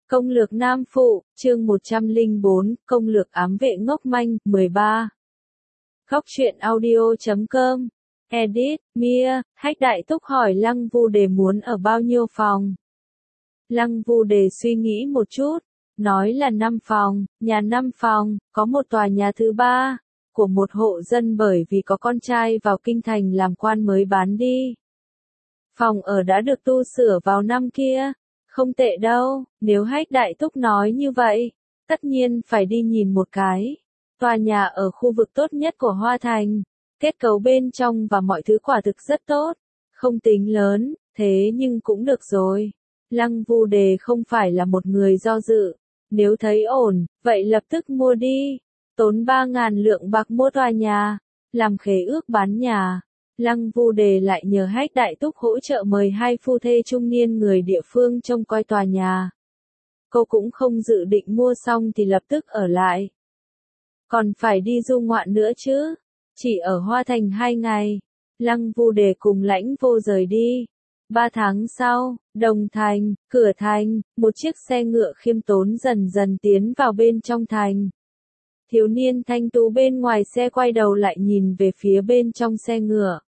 Công lược Nam Phụ, chương 104, Công lược ám vệ ngốc manh, 13. Góc truyện audio.com. Edit, Mia, Hách Đại Túc hỏi Lăng Vu Đề muốn ở bao nhiêu phòng. Lăng Vu Đề suy nghĩ một chút, nói là 5 phòng, nhà 5 phòng, có một tòa nhà thứ 3, của một hộ dân bởi vì có con trai vào kinh thành làm quan mới bán đi. Phòng ở đã được tu sửa vào năm kia. Không tệ đâu, nếu Hách Đại Túc nói như vậy, tất nhiên phải đi nhìn một cái. Tòa nhà ở khu vực tốt nhất của Hoa Thành, kết cấu bên trong và mọi thứ quả thực rất tốt, không tính lớn, thế nhưng cũng được rồi. Lăng Vu Đề không phải là một người do dự, nếu thấy ổn, vậy lập tức mua đi, tốn 3.000 lượng bạc mua tòa nhà, làm khế ước bán nhà. Lăng Vu Đề lại nhờ Hách Đại Túc hỗ trợ mời 2 phu thê trung niên người địa phương trông coi tòa nhà. Cô cũng không dự định mua xong thì lập tức ở lại. Còn phải đi du ngoạn nữa chứ. Chỉ ở Hoa Thành 2 ngày. Lăng Vu Đề cùng Lãnh Vô rời đi. 3 tháng sau, Đồng Thành, cửa thành, một chiếc xe ngựa khiêm tốn dần dần tiến vào bên trong thành. Thiếu niên thanh tú bên ngoài xe quay đầu lại nhìn về phía bên trong xe ngựa.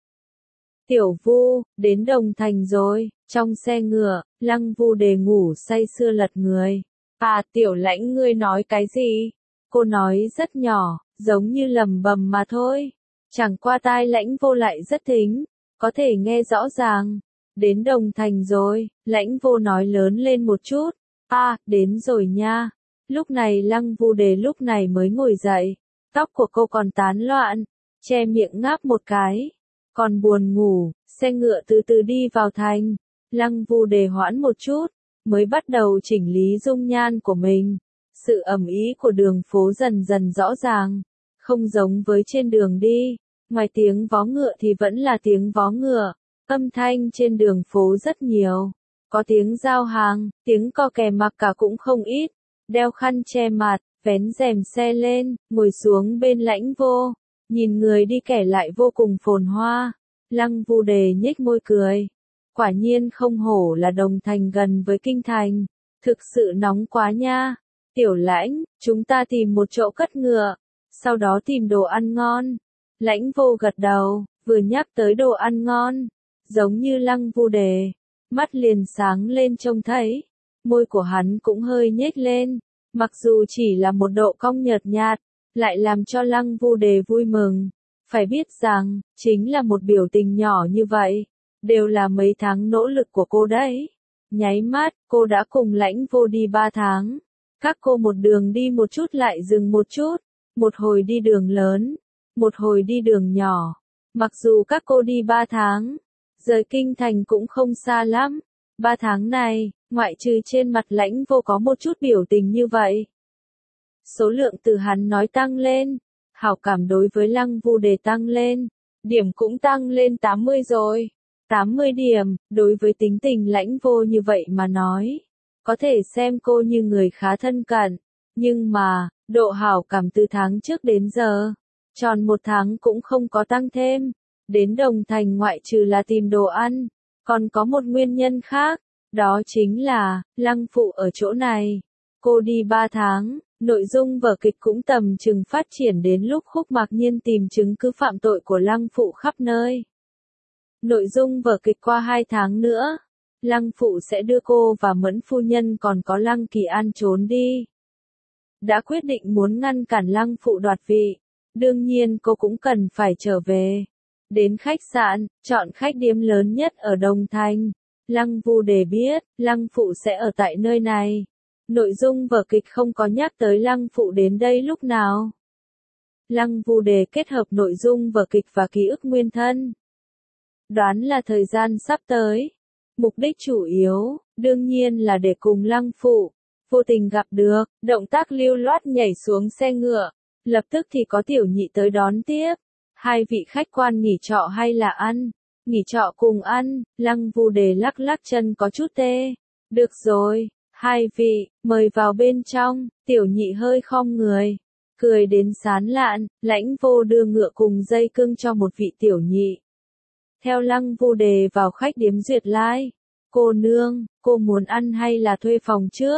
Tiểu Vu, đến Đồng Thành rồi. Trong xe ngựa, Lăng Vu Đề ngủ say sưa lật người. À, Tiểu Lãnh ngươi nói cái gì? Cô nói rất nhỏ, giống như lầm bầm mà thôi. Chẳng qua tai Lãnh Vô lại rất thính, có thể nghe rõ ràng. Đến Đồng Thành rồi, Lãnh Vô nói lớn lên một chút. À, đến rồi nha. Lúc này Lăng Vu Đề lúc này mới ngồi dậy. Tóc của cô còn tán loạn, che miệng ngáp một cái. Còn buồn ngủ, xe ngựa từ từ đi vào thành. Lăng Vu Đề hoãn một chút, mới bắt đầu chỉnh lý dung nhan của mình. Sự ầm ĩ của đường phố dần dần rõ ràng, không giống với trên đường đi. Ngoài tiếng vó ngựa thì vẫn là tiếng vó ngựa, âm thanh trên đường phố rất nhiều. Có tiếng giao hàng, tiếng co kè mặc cả cũng không ít. Đeo khăn che mặt, vén rèm xe lên, ngồi xuống bên Lãnh Vô. Nhìn người đi kẻ lại vô cùng phồn hoa. Lăng Vu Đề nhếch môi cười. Quả nhiên không hổ là Đồng Thành gần với kinh thành. Thực sự nóng quá nha. Tiểu Lãnh, chúng ta tìm một chỗ cất ngựa. Sau đó tìm đồ ăn ngon. Lãnh Vô gật đầu, vừa nhắc tới đồ ăn ngon. Giống như Lăng Vu Đề. Mắt liền sáng lên trông thấy. Môi của hắn cũng hơi nhếch lên. Mặc dù chỉ là một độ cong nhợt nhạt, lại làm cho Lăng Vu Đề vui mừng. Phải biết rằng, chính là một biểu tình nhỏ như vậy, đều là mấy tháng nỗ lực của cô đấy. Nháy mắt, cô đã cùng Lãnh Vô đi 3 tháng. Các cô một đường đi một chút lại dừng một chút, một hồi đi đường lớn, một hồi đi đường nhỏ. Mặc dù các cô đi 3 tháng, rời kinh thành cũng không xa lắm. 3 tháng này, ngoại trừ trên mặt Lãnh Vô có một chút biểu tình như vậy. Số lượng từ hắn nói tăng lên, hảo cảm đối với Lăng Vu Đề tăng lên, điểm cũng tăng lên 80 rồi. 80 điểm, đối với tính tình Lãnh Vô như vậy mà nói, có thể xem cô như người khá thân cận, nhưng mà, độ hảo cảm từ tháng trước đến giờ, tròn 1 tháng cũng không có tăng thêm. Đến Đồng Thành ngoại trừ là tìm đồ ăn, còn có một nguyên nhân khác, đó chính là, Lăng Phụ ở chỗ này. Cô đi 3 tháng. Nội dung vở kịch cũng tầm chừng phát triển đến lúc Khúc Mạc Nhiên tìm chứng cứ phạm tội của Lăng Phụ khắp nơi. Nội dung vở kịch qua 2 tháng nữa, Lăng Phụ sẽ đưa cô và Mẫn phu nhân còn có Lăng Kỳ An trốn đi. Đã quyết định muốn ngăn cản Lăng Phụ đoạt vị, đương nhiên cô cũng cần phải trở về. Đến khách sạn, chọn khách điếm lớn nhất ở Đồng Thành. Lăng Vu Đề biết, Lăng Phụ sẽ ở tại nơi này. Nội dung vở kịch không có nhắc tới Lăng Phụ đến đây lúc nào. Lăng Vu Đề kết hợp nội dung vở kịch và ký ức nguyên thân. Đoán là thời gian sắp tới. Mục đích chủ yếu, đương nhiên là để cùng Lăng Phụ, vô tình gặp được, động tác lưu loát nhảy xuống xe ngựa. Lập tức thì có tiểu nhị tới đón tiếp. 2 vị khách quan nghỉ trọ hay là ăn? Nghỉ trọ cùng ăn. Lăng Vu Đề lắc lắc chân có chút tê. Được rồi. 2 vị, mời vào bên trong. Tiểu nhị hơi khom người, cười đến sán lạn. Lãnh Vô đưa ngựa cùng dây cương cho một vị tiểu nhị. Theo Lăng Vu Đề vào khách điếm Duyệt Lai. Cô nương, cô muốn ăn hay là thuê phòng trước?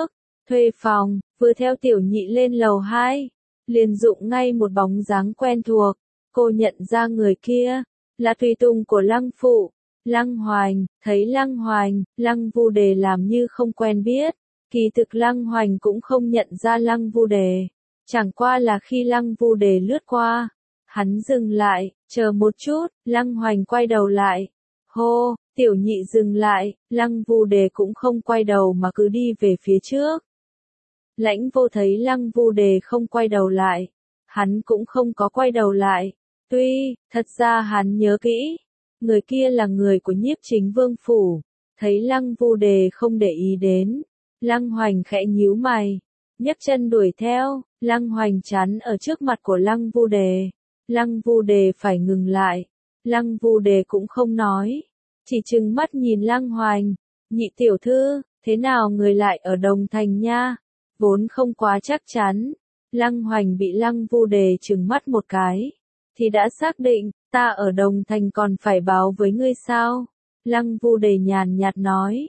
thuê phòng, vừa theo tiểu nhị lên lầu 2, liền dụng ngay một bóng dáng quen thuộc. Cô nhận ra người kia, là tùy tùng của Lăng Phụ, Lăng Hoành. Thấy Lăng Hoành, Lăng Vu Đề làm như không quen biết. Kỳ thực Lăng Hoành cũng không nhận ra Lăng Vu Đề. Chẳng qua là khi Lăng Vu Đề lướt qua, hắn dừng lại, chờ một chút, Lăng Hoành quay đầu lại. Hô, tiểu nhị dừng lại, Lăng Vu Đề cũng không quay đầu mà cứ đi về phía trước. Lãnh Vô thấy Lăng Vu Đề không quay đầu lại, hắn cũng không có quay đầu lại. Tuy, thật ra hắn nhớ kỹ, người kia là người của Nhiếp Chính Vương phủ. Thấy Lăng Vu Đề không để ý đến, Lăng Hoành khẽ nhíu mày, nhấc chân đuổi theo. Lăng Hoành chắn ở trước mặt của Lăng Vu Đề. Lăng Vu Đề phải ngừng lại. Lăng Vu Đề cũng không nói, chỉ trừng mắt nhìn Lăng Hoành. Nhị tiểu thư, thế nào người lại ở Đồng Thành nha? Vốn không quá chắc chắn. Lăng Hoành bị Lăng Vu Đề trừng mắt một cái, thì đã xác định, ta ở Đồng Thành còn phải báo với ngươi sao? Lăng Vu Đề nhàn nhạt nói,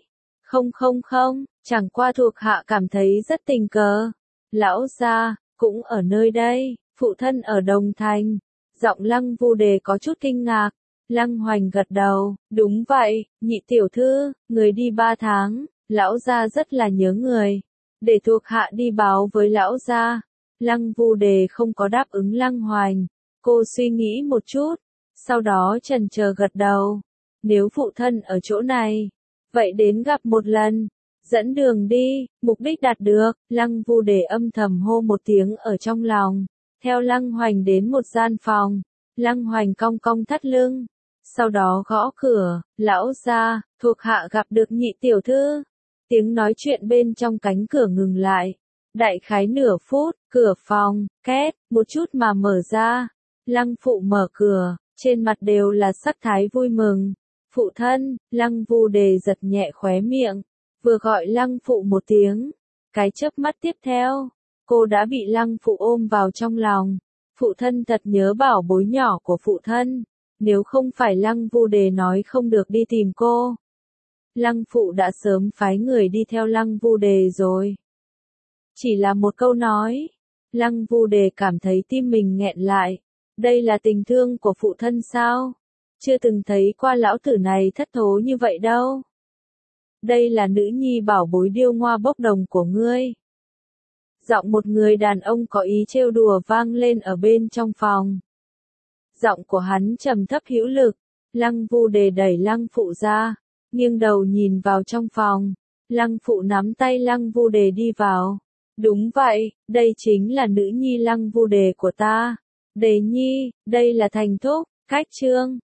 không, chẳng qua thuộc hạ cảm thấy rất tình cờ. Lão gia cũng ở nơi đây, phụ thân ở Đồng Thành. Giọng Lăng Vu Đề có chút kinh ngạc. Lăng Hoành gật đầu, đúng vậy, nhị tiểu thư, người đi 3 tháng, lão gia rất là nhớ người. Để thuộc hạ đi báo với lão gia. Lăng Vu Đề không có đáp ứng Lăng Hoành. Cô suy nghĩ một chút, sau đó chần chờ gật đầu. Nếu phụ thân ở chỗ này, vậy đến gặp một lần. Dẫn đường đi, mục đích đạt được. Lăng Vu Đề âm thầm hô một tiếng ở trong lòng. Theo Lăng Hoành đến một gian phòng. Lăng Hoành cong cong thắt lưng. Sau đó gõ cửa, lão gia, thuộc hạ gặp được nhị tiểu thư. Tiếng nói chuyện bên trong cánh cửa ngừng lại. Đại khái nửa phút, cửa phòng, két, một chút mà mở ra. Lăng Phụ mở cửa, trên mặt đều là sắc thái vui mừng. Phụ thân, Lăng Vu Đề giật nhẹ khóe miệng, vừa gọi Lăng Phụ một tiếng. Cái chớp mắt tiếp theo, cô đã bị Lăng Phụ ôm vào trong lòng. Phụ thân thật nhớ bảo bối nhỏ của phụ thân. Nếu không phải Lăng Vu Đề nói không được đi tìm cô, Lăng Phụ đã sớm phái người đi theo Lăng Vu Đề rồi. Chỉ là một câu nói, Lăng Vu Đề cảm thấy tim mình nghẹn lại. Đây là tình thương của phụ thân sao? Chưa từng thấy qua lão tử này thất thố như vậy đâu. Đây là nữ nhi bảo bối điêu ngoa bốc đồng của ngươi. Giọng một người đàn ông có ý trêu đùa vang lên ở bên trong phòng. Giọng của hắn trầm thấp hữu lực. Lăng Vu Đề đẩy Lăng Phụ ra, nghiêng đầu nhìn vào trong phòng. Lăng Phụ nắm tay Lăng Vu Đề đi vào. Đúng vậy, đây chính là nữ nhi Lăng Vu Đề của ta. Đề nhi, đây là Thành thúc, Khách Trương,